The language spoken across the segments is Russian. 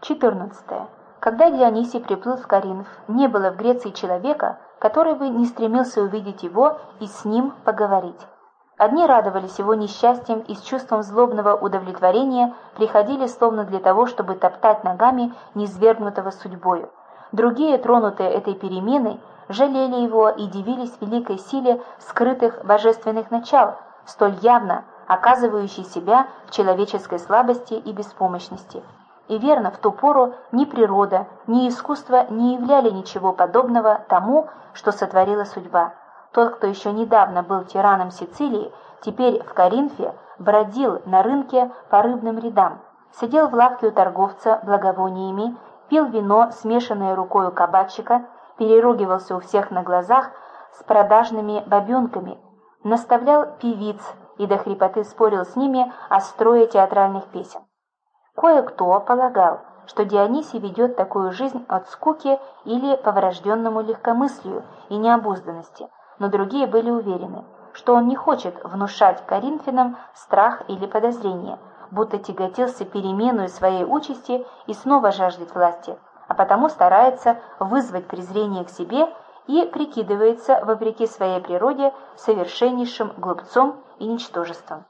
14. Когда Дионисий приплыл в Коринф, не было в Греции человека, который бы не стремился увидеть его и с ним поговорить. Одни радовались его несчастьем и с чувством злобного удовлетворения приходили словно для того, чтобы топтать ногами низвергнутого судьбою. Другие, тронутые этой переменой, жалели его и дивились великой силе скрытых божественных начал, столь явно оказывающей себя в человеческой слабости и беспомощности. И верно, в ту пору ни природа, ни искусство не являли ничего подобного тому, что сотворила судьба. Тот, кто еще недавно был тираном Сицилии, теперь в Коринфе бродил на рынке по рыбным рядам, сидел в лавке у торговца благовониями, пил вино, смешанное рукою кабачика, переругивался у всех на глазах с продажными бабенками, наставлял певиц и до хрипоты спорил с ними о строе театральных песен. Кое-кто полагал, что Дионисий ведет такую жизнь от скуки или по врожденному легкомыслию и необузданности, но другие были уверены, что он не хочет внушать коринфянам страх или подозрение, будто тяготился переменою своей участи и снова жаждет власти, а потому старается вызвать презрение к себе и прикидывается, вопреки своей природе, совершеннейшим глупцом и ничтожеством.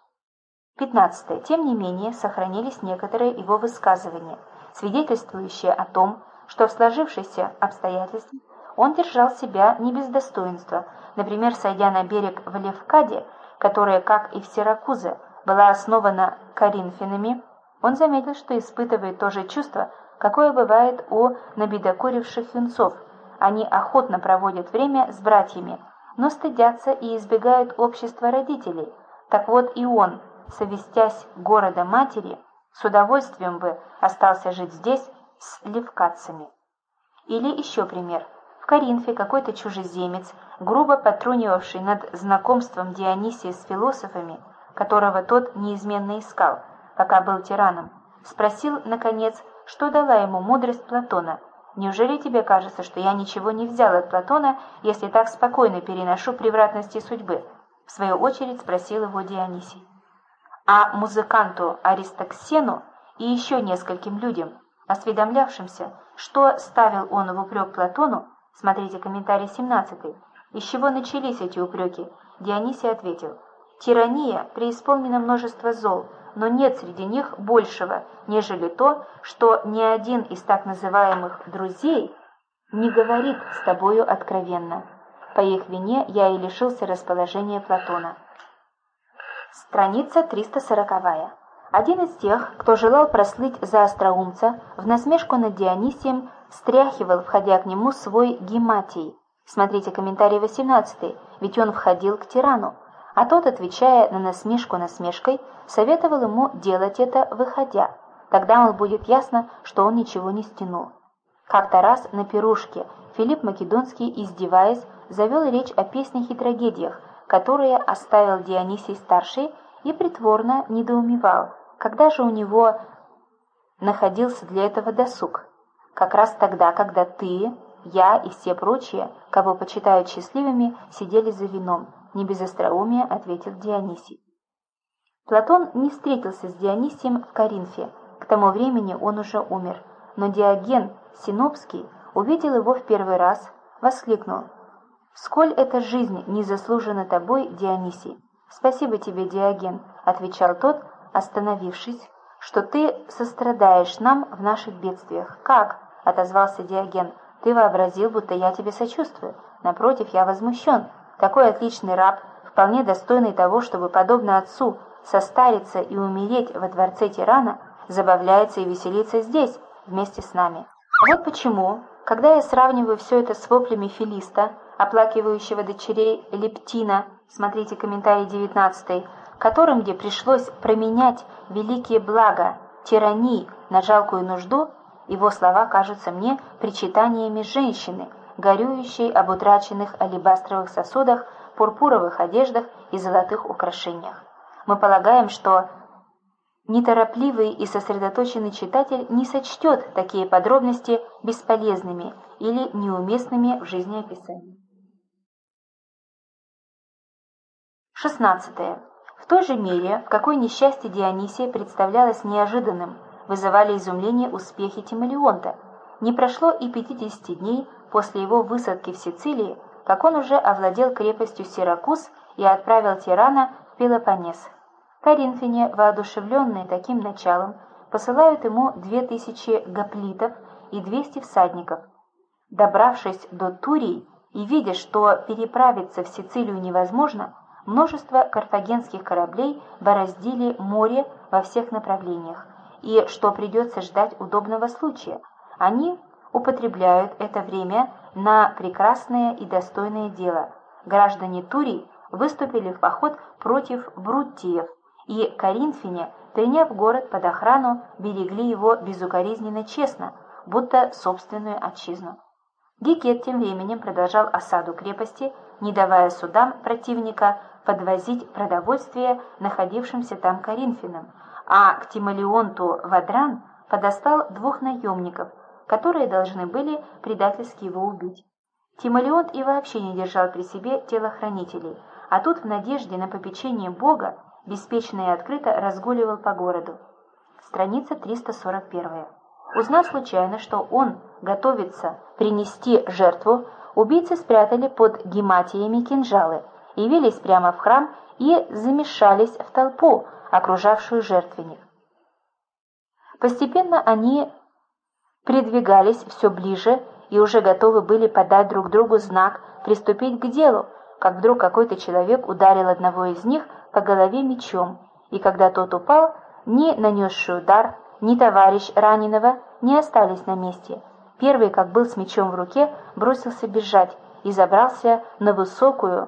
15. Тем не менее, сохранились некоторые его высказывания, свидетельствующие о том, что в сложившихся обстоятельствах он держал себя не без достоинства. Например, сойдя на берег в Левкаде, которая, как и в Сиракузе, была основана коринфянами, он заметил, что испытывает то же чувство, какое бывает у набедокуривших юнцов. Они охотно проводят время с братьями, но стыдятся и избегают общества родителей. Так вот и он, совестясь города матери, с удовольствием бы остался жить здесь с левкадцами. Или еще пример. В Коринфе какой-то чужеземец, грубо потрунивавший над знакомством Дионисия с философами, которого тот неизменно искал, пока был тираном, спросил, наконец, что дала ему мудрость Платона. «Неужели тебе кажется, что я ничего не взял от Платона, если так спокойно переношу превратности судьбы?» В свою очередь спросил его Дионисий. А музыканту Аристоксену и еще нескольким людям, осведомлявшимся, что ставил он в упрек Платону, смотрите комментарий 17, из чего начались эти упреки, Дионисий ответил: «Тирания преисполнена множество зол, но нет среди них большего, нежели то, что ни один из так называемых «друзей» не говорит с тобою откровенно. По их вине я и лишился расположения Платона». Страница 340. Один из тех, кто желал прослыть за остроумца, в насмешку над Дионисием стряхивал, входя к нему, свой гематий. Смотрите комментарий 18, ведь он входил к тирану, а тот, отвечая на насмешку насмешкой, советовал ему делать это, выходя. Тогда ему будет ясно, что он ничего не стянул. Как-то раз на пирушке Филипп Македонский, издеваясь, завел речь о песнях и трагедиях, которые оставил Дионисий-старший, и притворно недоумевал, когда же у него находился для этого досуг. Как раз тогда, когда ты, я и все прочие, кого почитают счастливыми, сидели за вином, не без остроумия ответил Дионисий. Платон не встретился с Дионисием в Коринфе, к тому времени он уже умер, но Диоген Синопский увидел его в первый раз, воскликнул: «Сколь эта жизнь не заслужена тобой, Дионисий!» «Спасибо тебе, Диоген», — отвечал тот, остановившись, «что ты сострадаешь нам в наших бедствиях». «Как?» — отозвался Диоген. «Ты вообразил, будто я тебе сочувствую. Напротив, я возмущен. Такой отличный раб, вполне достойный того, чтобы, подобно отцу, состариться и умереть во дворце тирана, забавляется и веселится здесь, вместе с нами. Вот почему, когда я сравниваю все это с воплями Филиста, оплакивающего дочерей Лептина, смотрите комментарий 19, которым где пришлось променять великие блага тирании на жалкую нужду, его слова кажутся мне причитаниями женщины, горюющей об утраченных алебастровых сосудах, пурпуровых одеждах и золотых украшениях. Мы полагаем, что неторопливый и сосредоточенный читатель не сочтет такие подробности бесполезными или неуместными в жизнеописании. 16. В той же мере, в какой несчастье Дионисия представлялось неожиданным, вызывали изумление успехи Тимолеонта. Не прошло и 50 дней после его высадки в Сицилии, как он уже овладел крепостью Сиракуз и отправил тирана в Пелопоннес. Коринфяне, воодушевленные таким началом, посылают ему 2000 гоплитов и 200 всадников. Добравшись до Турии и видя, что переправиться в Сицилию невозможно, множество карфагенских кораблей бороздили море во всех направлениях, и что придется ждать удобного случая, они употребляют это время на прекрасное и достойное дело. Граждане Турии выступили в поход против бруттиев, и коринфяне, приняв город под охрану, берегли его безукоризненно честно, будто собственную отчизну. Гекет тем временем продолжал осаду крепости, не давая судам противника подвозить продовольствие находившимся там коринфянам, а к Тимолеонту в Адран подослал 2 наемников, которые должны были предательски его убить. Тимолеонт и вообще не держал при себе телохранителей, а тут в надежде на попечение Бога беспечно и открыто разгуливал по городу. Страница 341. Узнав случайно, что он готовится принести жертву, убийцы спрятали под гематиями кинжалы, явились прямо в храм и замешались в толпу, окружавшую жертвенник. Постепенно они придвигались все ближе и уже готовы были подать друг другу знак приступить к делу, как вдруг какой-то человек ударил одного из них по голове мечом, и когда тот упал, ни нанесший удар, ни товарищ раненого не остались на месте. Первый, как был с мечом в руке, бросился бежать и забрался на высокую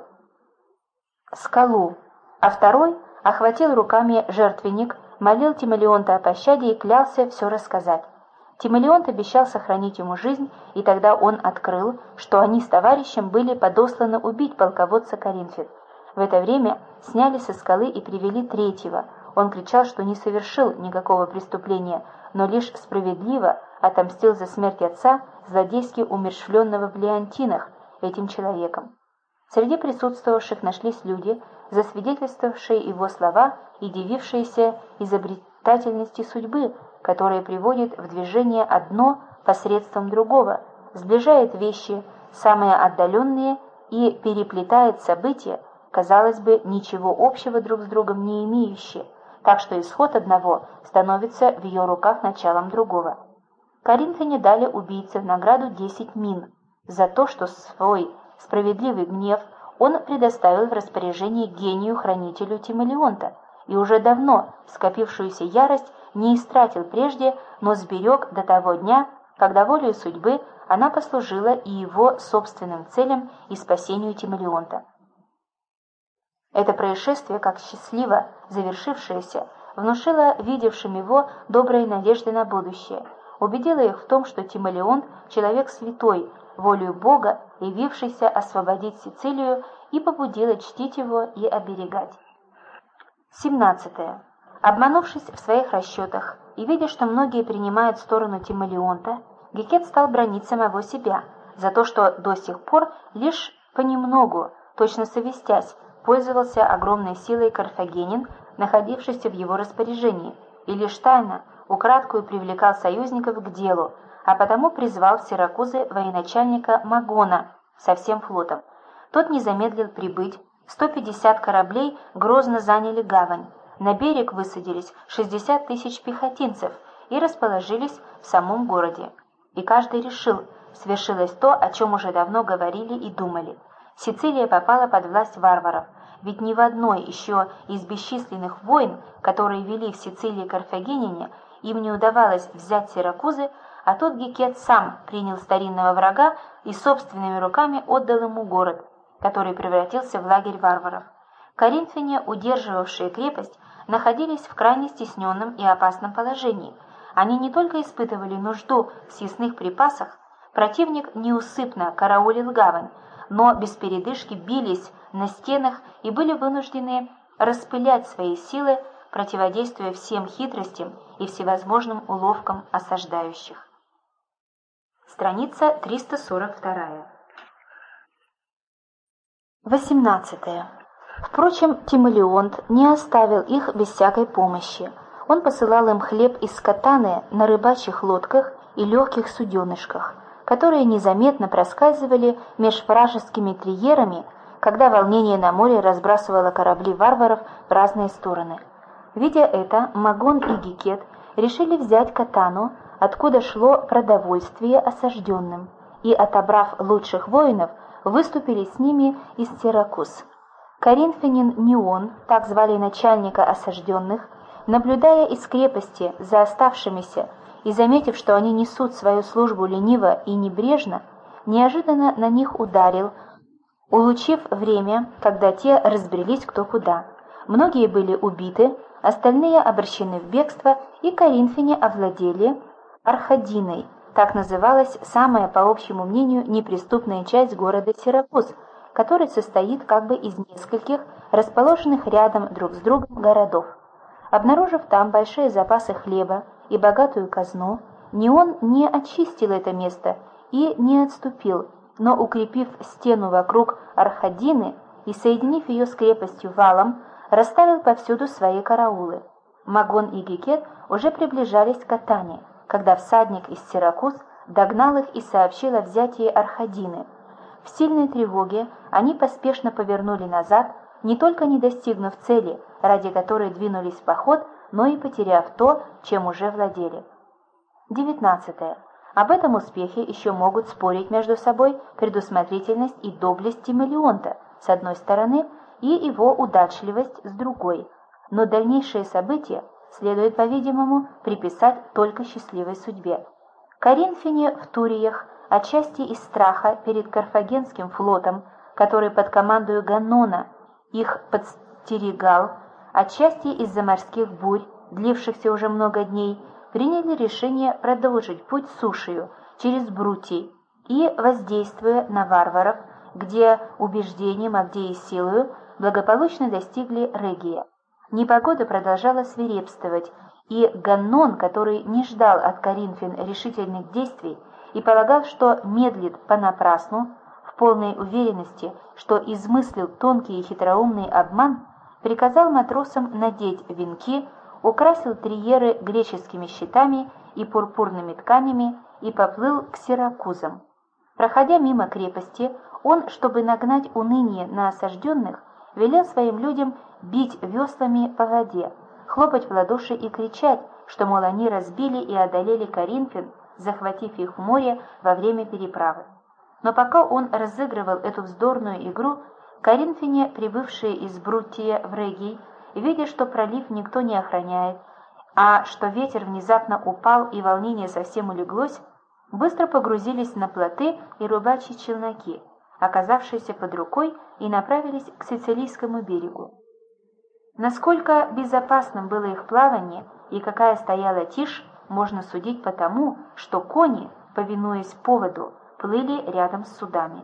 скалу, а второй охватил руками жертвенник, молил Тимолеонта о пощаде и клялся все рассказать. Тимолеонт обещал сохранить ему жизнь, и тогда он открыл, что они с товарищем были подосланы убить полководца Коринфян. В это время сняли со скалы и привели третьего. Он кричал, что не совершил никакого преступления, но лишь справедливо отомстил за смерть отца, злодейски умерщвленного в Леонтинах, этим человеком. Среди присутствовавших нашлись люди, засвидетельствовавшие его слова и дивившиеся изобретательности судьбы, которая приводит в движение одно посредством другого, сближает вещи, самые отдаленные, и переплетает события, казалось бы, ничего общего друг с другом не имеющие, так что исход одного становится в ее руках началом другого. Коринфяне дали убийце в награду 10 мин за то, что свой справедливый гнев он предоставил в распоряжение гению-хранителю Тимолеонта, и уже давно скопившуюся ярость не истратил прежде, но сберег до того дня, когда волею судьбы она послужила и его собственным целям и спасению Тимолеонта. Это происшествие, как счастливо завершившееся, внушило видевшим его добрые надежды на будущее, убедило их в том, что Тимолеонт – человек святой, волею Бога, явившийся освободить Сицилию, и побудило чтить его и оберегать. 17. Обманувшись в своих расчетах и видя, что многие принимают сторону Тимолеонта, Гекет стал бранить самого себя за то, что до сих пор лишь понемногу, точно совестясь, пользовался огромной силой карфагенин, находившийся в его распоряжении, и лишь тайно, украдкую привлекал союзников к делу, а потому призвал в Сиракузы военачальника Магона со всем флотом. Тот не замедлил прибыть, 150 кораблей грозно заняли гавань, на берег высадились 60 тысяч пехотинцев и расположились в самом городе. И каждый решил, свершилось то, о чем уже давно говорили и думали. Сицилия попала под власть варваров, ведь ни в одной еще из бесчисленных войн, которые вели в Сицилии карфагеняне, им не удавалось взять Сиракузы, а тот Гекет сам принял старинного врага и собственными руками отдал ему город, который превратился в лагерь варваров. Коринфяне, удерживавшие крепость, находились в крайне стесненном и опасном положении. Они не только испытывали нужду в съестных припасах, противник неусыпно караулил гавань, но без передышки бились на стенах и были вынуждены распылять свои силы, противодействуя всем хитростям и всевозможным уловкам осаждающих. Страница 342. 18. Впрочем, Тимолеонт не оставил их без всякой помощи. Он посылал им хлеб из катаны на рыбачьих лодках и легких суденышках, которые незаметно проскальзывали меж вражескими триерами, когда волнение на море разбрасывало корабли варваров в разные стороны. Видя это, Магон и Гекет решили взять катану, откуда шло продовольствие осажденным, и, отобрав лучших воинов, выступили с ними из Сиракуз. Коринфянин Неон, так звали начальника осажденных, наблюдая из крепости за оставшимися и заметив, что они несут свою службу лениво и небрежно, неожиданно на них ударил, улучив время, когда те разбрелись кто куда. Многие были убиты, остальные обращены в бегство, и коринфяне овладели Архадиной, так называлась самая, по общему мнению, неприступная часть города Сиракуз, который состоит как бы из нескольких расположенных рядом друг с другом городов. Обнаружив там большие запасы хлеба и богатую казну, Неон не очистил это место и не отступил, но, укрепив стену вокруг Архадины и соединив ее с крепостью валом, расставил повсюду свои караулы. Магон и Гекет уже приближались к Катане, когда всадник из Сиракуз догнал их и сообщил о взятии Архадины. В сильной тревоге они поспешно повернули назад, не только не достигнув цели, ради которой двинулись в поход, но и потеряв то, чем уже владели. 19. Об этом успехе еще могут спорить между собой предусмотрительность и доблесть Тимолеонта с одной стороны и его удачливость с другой, но дальнейшие события следует, по-видимому, приписать только счастливой судьбе. Коринфяне в Туриях, отчасти из страха перед Карфагенским флотом, который под командою Ганнона их подстерегал, отчасти из-за морских бурь, длившихся уже много дней, приняли решение продолжить путь сушею через Брутий и, воздействуя на варваров, где убеждением, а где и силою, благополучно достигли Регия. Непогода продолжала свирепствовать, и Ганнон, который не ждал от коринфян решительных действий и полагал, что медлит понапрасну, в полной уверенности, что измыслил тонкий и хитроумный обман, приказал матросам надеть венки, украсил триеры греческими щитами и пурпурными тканями и поплыл к Сиракузам. Проходя мимо крепости, он, чтобы нагнать уныние на осажденных, велел своим людям бить веслами по воде, хлопать в ладоши и кричать, что, мол, они разбили и одолели коринфян, захватив их в море во время переправы. Но пока он разыгрывал эту вздорную игру, коринфяне, прибывшие из Брутия в Регий, видя, что пролив никто не охраняет, а что ветер внезапно упал и волнение совсем улеглось, быстро погрузились на плоты и рыбачьи челноки, оказавшиеся под рукой, и направились к Сицилийскому берегу. Насколько безопасным было их плавание и какая стояла тишь, можно судить по тому, что кони, повинуясь поводу, плыли рядом с судами.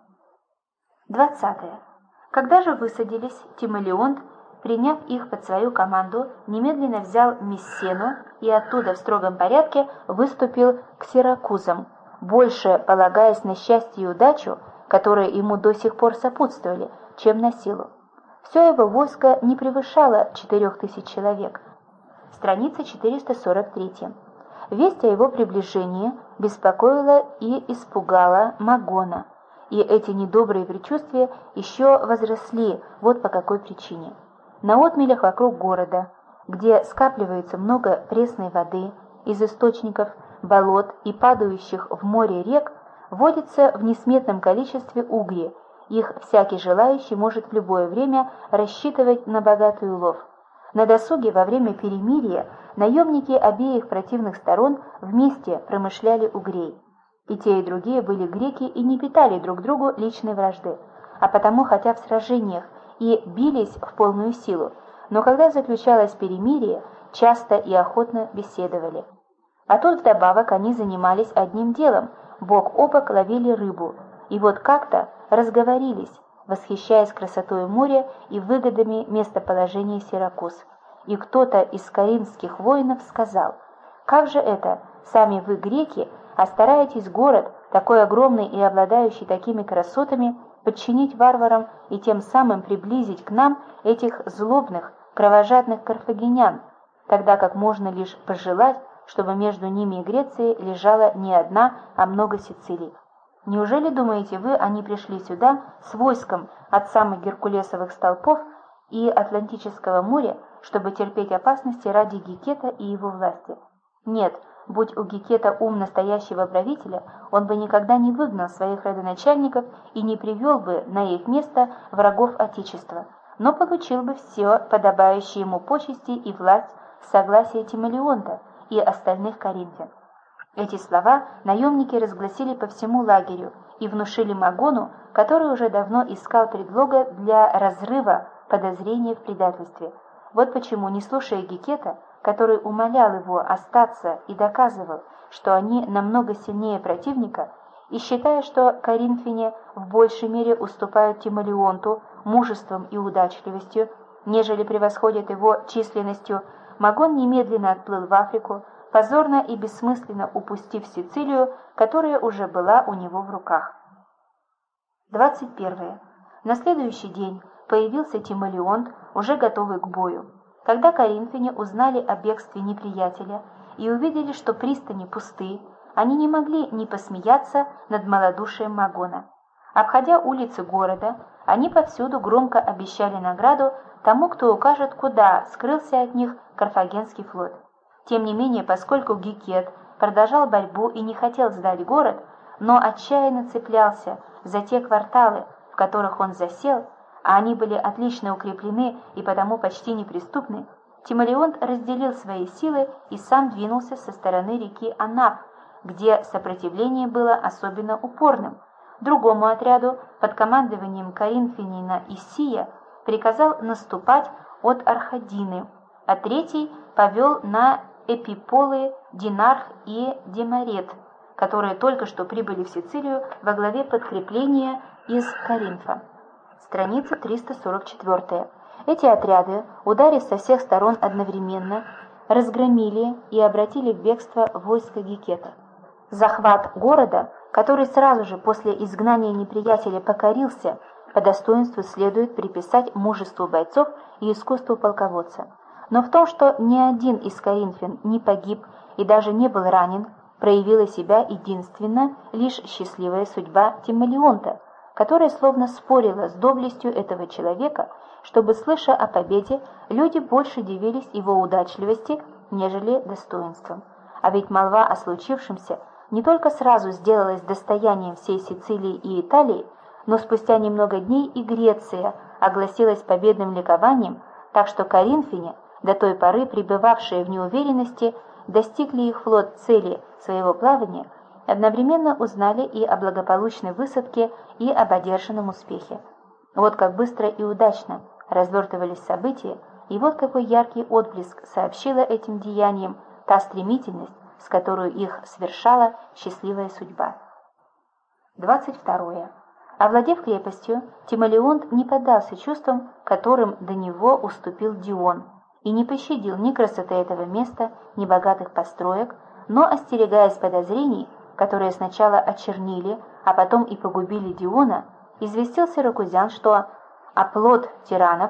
20. Когда же высадились, Тимолеонт, приняв их под свою команду, немедленно взял Мессену и оттуда в строгом порядке выступил к Сиракузам, больше полагаясь на счастье и удачу, которые ему до сих пор сопутствовали, чем на силу. Все его войско не превышало 4000 человек. Страница 443. Весть о его приближении беспокоила и испугала Магона, и эти недобрые предчувствия еще возросли, вот по какой причине. На отмелях вокруг города, где скапливается много пресной воды из источников, болот и падающих в море рек, водится в несметном количестве угри, их всякий желающий может в любое время рассчитывать на богатый улов. На досуге во время перемирия наемники обеих противных сторон вместе промышляли угрей. И те, и другие были греки и не питали друг другу личной вражды, а потому, хотя в сражениях и бились в полную силу, но когда заключалось перемирие, часто и охотно беседовали. А тут вдобавок они занимались одним делом, бок о бок ловили рыбу, и вот как-то разговорились, восхищаясь красотой моря и выгодами местоположения Сиракуз. И кто-то из коринфских воинов сказал: «Как же это, сами вы, греки, а стараетесь город, такой огромный и обладающий такими красотами, подчинить варварам и тем самым приблизить к нам этих злобных, кровожадных карфагенян, тогда как можно лишь пожелать, чтобы между ними и Грецией лежала не одна, а много Сицилий. Неужели, думаете вы, они пришли сюда с войском от самых геркулесовых столпов и Атлантического моря, чтобы терпеть опасности ради Гекета и его власти? Нет, будь у Гекета ум настоящего правителя, он бы никогда не выгнал своих родоначальников и не привел бы на их место врагов Отечества, но получил бы все подобающие ему почести и власть с согласия Тимолеонта и остальных коринфян. Эти слова наемники разгласили по всему лагерю и внушили Магону, который уже давно искал предлога для разрыва подозрения в предательстве. Вот почему, не слушая Гекета, который умолял его остаться и доказывал, что они намного сильнее противника, и считая, что коринфяне в большей мере уступают Тимолеонту мужеством и удачливостью, нежели превосходят его численностью, Магон немедленно отплыл в Африку, позорно и бессмысленно упустив Сицилию, которая уже была у него в руках. 21. На следующий день появился Тимолеонт, уже готовый к бою. Когда коринфяне узнали о бегстве неприятеля и увидели, что пристани пусты, они не могли не посмеяться над малодушием Магона. Обходя улицы города, они повсюду громко обещали награду тому, кто укажет, куда скрылся от них Карфагенский флот. Тем не менее, поскольку Гекет продолжал борьбу и не хотел сдать город, но отчаянно цеплялся за те кварталы, в которых он засел, а они были отлично укреплены и потому почти неприступны, Тимолеонт разделил свои силы и сам двинулся со стороны реки Анап, где сопротивление было особенно упорным. Другому отряду под командованием коринфянина Исия приказал наступать от Архадины, а третий повел на Эпиполы Динарх и Демарет, которые только что прибыли в Сицилию во главе подкрепления из Коринфа. Страница 344. Эти отряды, ударив со всех сторон одновременно, разгромили и обратили в бегство войско Гекета. Захват города, который сразу же после изгнания неприятеля покорился, по достоинству следует приписать мужеству бойцов и искусству полководца. Но в том, что ни один из коринфян не погиб и даже не был ранен, проявила себя единственно лишь счастливая судьба Тимолеонта, которая словно спорила с доблестью этого человека, чтобы, слыша о победе, люди больше дивились его удачливости, нежели достоинством. А ведь молва о случившемся не только сразу сделалась достоянием всей Сицилии и Италии, но спустя немного дней и Греция огласилась победным ликованием, так что коринфяне, до той поры пребывавшие в неуверенности, достигли их флот цели своего плавания, одновременно узнали и о благополучной высадке, и об одержанном успехе. Вот как быстро и удачно развертывались события, и вот какой яркий отблеск сообщила этим деяниям та стремительность, с которой их свершала счастливая судьба. 22. Овладев крепостью, Тимолеонт не поддался чувствам, которым до него уступил Дион, и не пощадил ни красоты этого места, ни богатых построек, но, остерегаясь подозрений, которые сначала очернили, а потом и погубили Диона, известил сиракузян, что оплот тиранов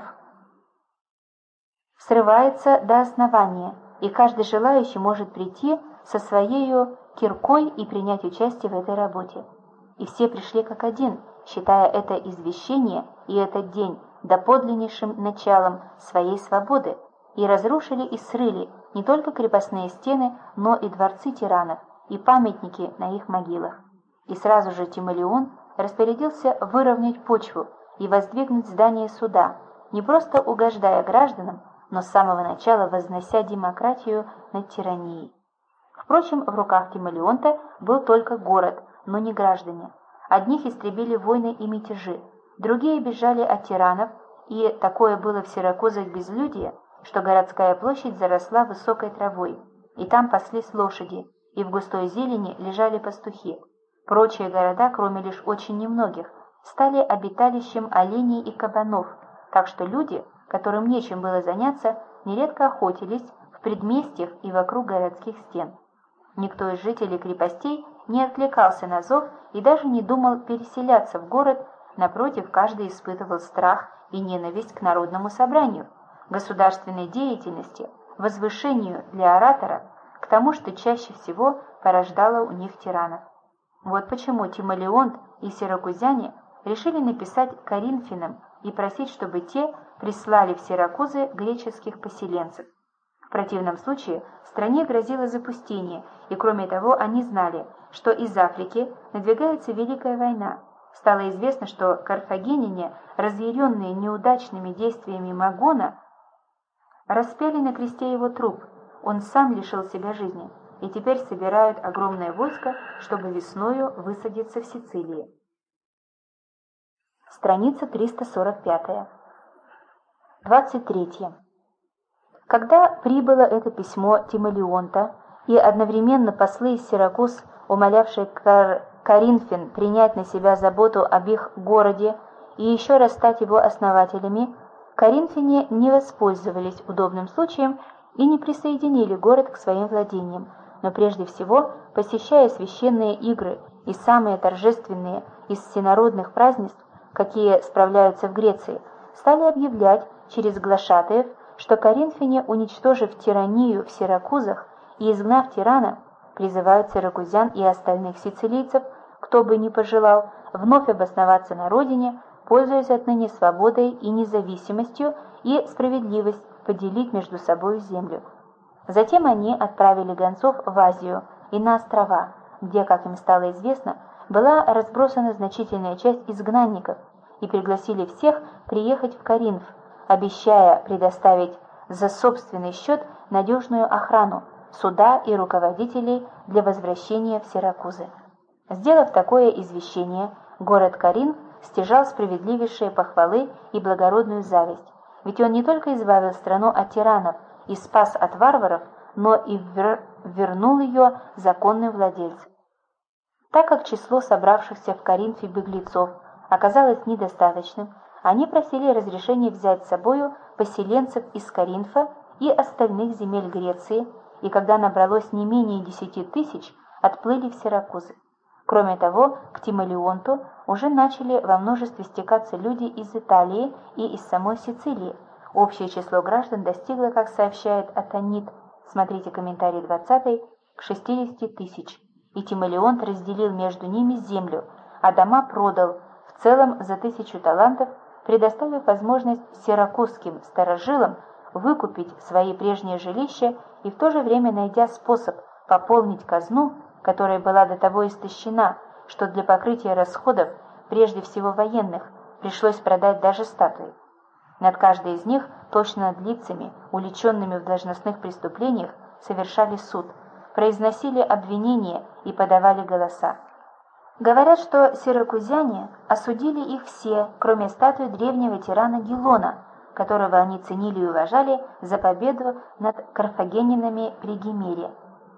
срывается до основания, и каждый желающий может прийти со своею киркой и принять участие в этой работе. И все пришли как один, считая это извещение и этот день доподлиннейшим началом своей свободы, и разрушили и срыли не только крепостные стены, но и дворцы тиранов, и памятники на их могилах. И сразу же Тимолеон распорядился выровнять почву и воздвигнуть здание суда, не просто угождая гражданам, но с самого начала вознося демократию над тиранией. Впрочем, в руках Тимолеонта был только город, но не граждане. Одних истребили войны и мятежи, другие бежали от тиранов, и такое было в Сиракузах безлюдие, что городская площадь заросла высокой травой, и там паслись лошади, и в густой зелени лежали пастухи. Прочие города, кроме лишь очень немногих, стали обиталищем оленей и кабанов, так что люди, которым нечем было заняться, нередко охотились в предместьях и вокруг городских стен. Никто из жителей крепостей не откликался на зов и даже не думал переселяться в город, напротив, каждый испытывал страх и ненависть к народному собранию, государственной деятельности, возвышению для ораторов, к тому, что чаще всего порождало у них тиранов. Вот почему Тимолеонт и сиракузяне решили написать коринфянам и просить, чтобы те прислали в Сиракузы греческих поселенцев. В противном случае стране грозило запустение, и кроме того они знали, что из Африки надвигается Великая война. Стало известно, что карфагеняне, разъяренные неудачными действиями Магона, распяли на кресте его труп, он сам лишил себя жизни, и теперь собирают огромное войско, чтобы весною высадиться в Сицилии. Страница 345. 23. Когда прибыло это письмо Тимолеонта, и одновременно послы из Сиракуз, умолявшие коринфян принять на себя заботу об их городе и еще раз стать его основателями, коринфяне не воспользовались удобным случаем и не присоединили город к своим владениям, но прежде всего, посещая священные игры и самые торжественные из всенародных празднеств, какие справляются в Греции, стали объявлять через глашатаев, что коринфяне, уничтожив тиранию в Сиракузах и изгнав тирана, призывают сиракузян и остальных сицилийцев, кто бы ни пожелал, вновь обосноваться на родине, пользуясь отныне свободой и независимостью, и справедливость поделить между собой землю. Затем они отправили гонцов в Азию и на острова, где, как им стало известно, была разбросана значительная часть изгнанников, и пригласили всех приехать в Коринф, обещая предоставить за собственный счет надежную охрану, суда и руководителей для возвращения в Сиракузы. Сделав такое извещение, город Коринф стяжал справедливейшие похвалы и благородную зависть, ведь он не только избавил страну от тиранов и спас от варваров, но и вернул ее законным владельцам. Так как число собравшихся в Коринфе беглецов оказалось недостаточным, они просили разрешения взять с собою поселенцев из Коринфа и остальных земель Греции, и когда набралось не менее 10 тысяч, отплыли в Сиракузы. Кроме того, к Тимолеонту уже начали во множестве стекаться люди из Италии и из самой Сицилии. Общее число граждан достигло, как сообщает Атонит, смотрите комментарий 20, к 60 тысяч, и Тимолеонт разделил между ними землю, а дома продал, в целом за 1000 талантов, предоставив возможность сиракузским старожилам выкупить свои прежние жилища и в то же время найдя способ пополнить казну, которая была до того истощена, что для покрытия расходов, прежде всего военных, пришлось продать даже статуи. Над каждой из них, точно над лицами, уличенными в должностных преступлениях, совершали суд, произносили обвинения и подавали голоса. Говорят, что сиракузяне осудили их все, кроме статуи древнего тирана Гелона, которого они ценили и уважали за победу над карфагенинами при Гимере.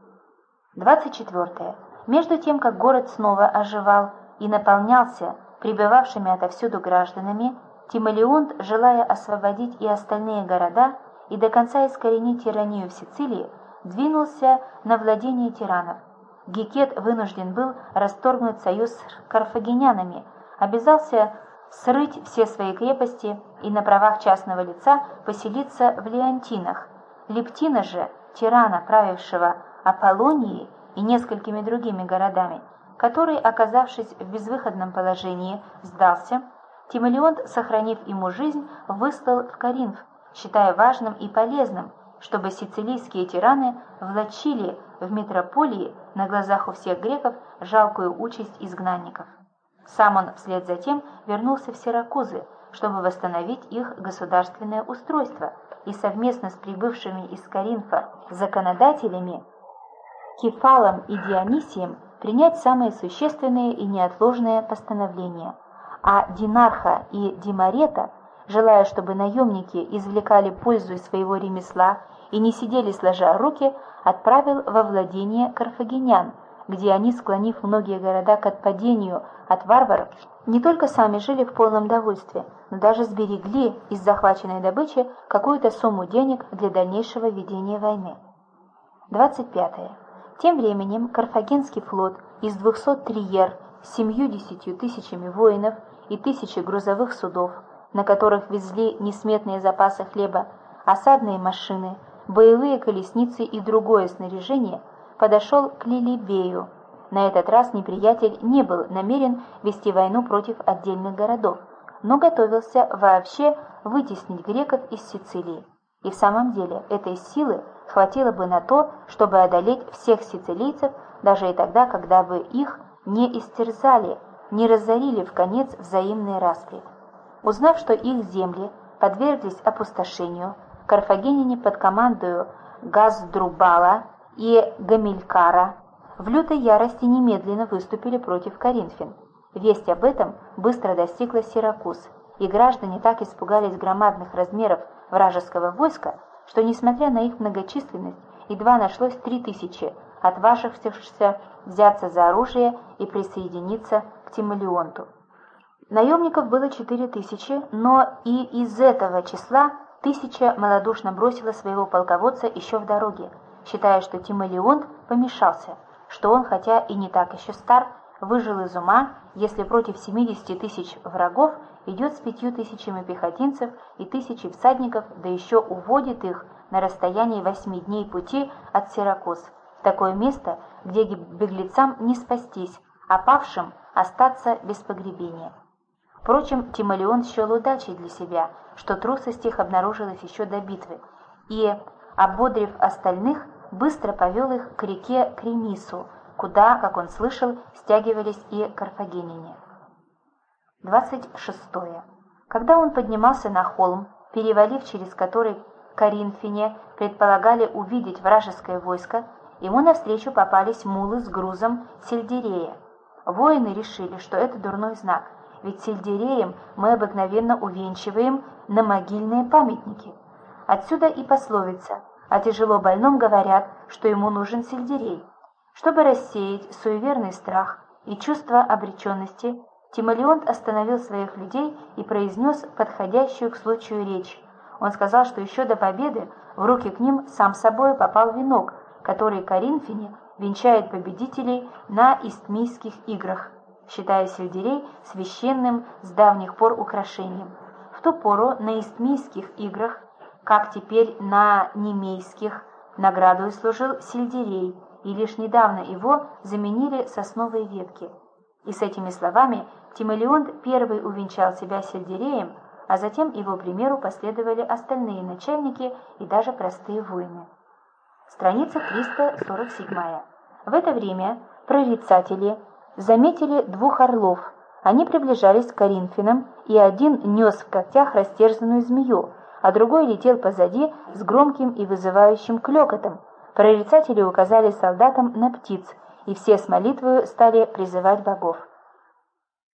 24. Между тем, как город снова оживал и наполнялся прибывавшими отовсюду гражданами, Тимолеонт, желая освободить и остальные города и до конца искоренить тиранию в Сицилии, двинулся на владение тиранов. Гекет вынужден был расторгнуть союз с карфагенянами, обязался срыть все свои крепости и на правах частного лица поселиться в Леонтинах. Лептина же, тирана, правившего Аполлонией и несколькими другими городами, который, оказавшись в безвыходном положении, сдался, Тимолеонт, сохранив ему жизнь, выслал в Коринф, считая важным и полезным, чтобы сицилийские тираны влачили в метрополии на глазах у всех греков жалкую участь изгнанников. Сам он вслед за тем вернулся в Сиракузы, чтобы восстановить их государственное устройство и совместно с прибывшими из Коринфа законодателями Кефалом и Дионисием принять самые существенные и неотложные постановления. А Динарха и Димарета, желая, чтобы наемники извлекали пользу из своего ремесла и не сидели сложа руки, отправил во владение карфагенян, где они, склонив многие города к отпадению от варваров, не только сами жили в полном довольстве, но даже сберегли из захваченной добычи какую-то сумму денег для дальнейшего ведения войны. 25. Тем временем карфагенский флот из 200 триер с 70 тысячами воинов и 1000 грузовых судов, на которых везли несметные запасы хлеба, осадные машины, боевые колесницы и другое снаряжение, подошел к Лилибею. На этот раз неприятель не был намерен вести войну против отдельных городов, но готовился вообще вытеснить греков из Сицилии. И в самом деле этой силы хватило бы на то, чтобы одолеть всех сицилийцев, даже и тогда, когда бы их не истерзали, не разорили вконец взаимные распри. Узнав, что их земли подверглись опустошению, карфагеняне под командою Газдрубала и Гамилькара в лютой ярости немедленно выступили против коринфян. Весть об этом быстро достигла Сиракуз, и граждане так испугались громадных размеров вражеского войска, что, несмотря на их многочисленность, едва нашлось 3000 отважившихся взяться за оружие и присоединиться к Тимолеонту. Наемников было 4000, но и из этого числа 1000 малодушно бросила своего полководца еще в дороге, считая, что Тимолеонт помешался, что он, хотя и не так еще стар, выжил из ума, если против 70 000 врагов идет с 5000 пехотинцев и 1000 всадников, да еще уводит их на расстоянии 8 дней пути от Сиракуз, в такое место, где беглецам не спастись, а павшим остаться без погребения. Впрочем, Тимолеон счел удачей для себя, что трусость их обнаружилась еще до битвы, и, ободрив остальных, быстро повел их к реке Кремису, куда, как он слышал, стягивались и карфагеняне. 26. Когда он поднимался на холм, перевалив через который коринфяне предполагали увидеть вражеское войско, ему навстречу попались мулы с грузом сельдерея. Воины решили, что это дурной знак, ведь сельдереем мы обыкновенно увенчиваем на могильные памятники. Отсюда и пословица: о тяжело больном говорят, что ему нужен сельдерей. Чтобы рассеять суеверный страх и чувство обреченности, Тимолеонт остановил своих людей и произнес подходящую к случаю речь. Он сказал, что еще до победы в руки к ним сам собой попал венок, который коринфяне венчают победителей на Истмийских играх, считая сельдерей священным с давних пор украшением. В ту пору на Истмийских играх, как теперь на Немейских, наградой служил сельдерей, и лишь недавно его заменили сосновые ветки. И с этими словами Тимолеонт первый увенчал себя сельдереем, а затем его примеру последовали остальные начальники и даже простые воины. Страница 347. В это время прорицатели заметили 2 орлов. Они приближались к коринфянам, и один нес в когтях растерзанную змею, а другой летел позади с громким и вызывающим клёкотом. Прорицатели указали солдатам на птиц, и все с молитвою стали призывать богов.